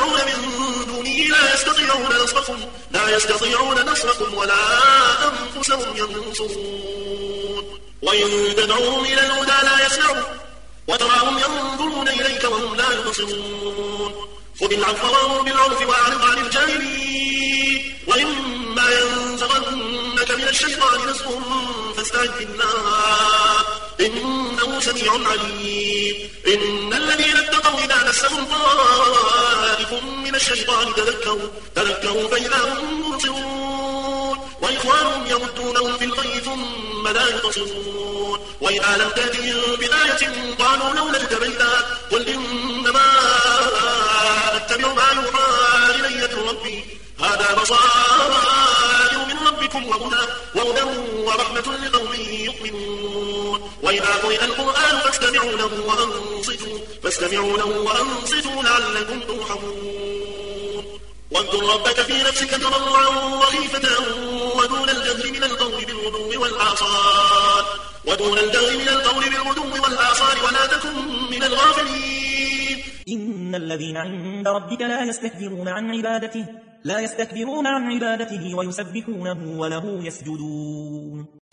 تدعون من دونه لا يستطيعون نصركم ولا أنفسهم ينصرون وإن تدعوهم إلى الهدى لا يسمعون وتراهم ينظرون إليك وهم لا يبصرون خذ العفو وأمر بالعرف وأعرض عن الجاهلين وإما ينزغنك من الشيطان نزغ فاستعذ بالله إنه سميع عليم إن الذين اتقوا إذا مسهم طائف من الشيطان تذكروا فإذا هم مبصرون وإخوانهم يمدونهم في الغي ثم لا يبصرون وإذا لم تأتهم بآية قالوا لولا اجتبيتها قل إنما أتبع ما يوحى إلي من ربي هذا بصائر من ربكم وهدى ورحمة لقوم يؤمنون وإذا قرئ القرآن فاستمعوا له وأنصتوا لعلكم ترحمون واذكر ربك في نفسك تضرعا وخيفة ودون الجهر من القول بالغدو والآصال ولا تكن من الغافلين إن الذين عند ربك لا يستكبرون عن عبادته ويسبحونه وله يسجدون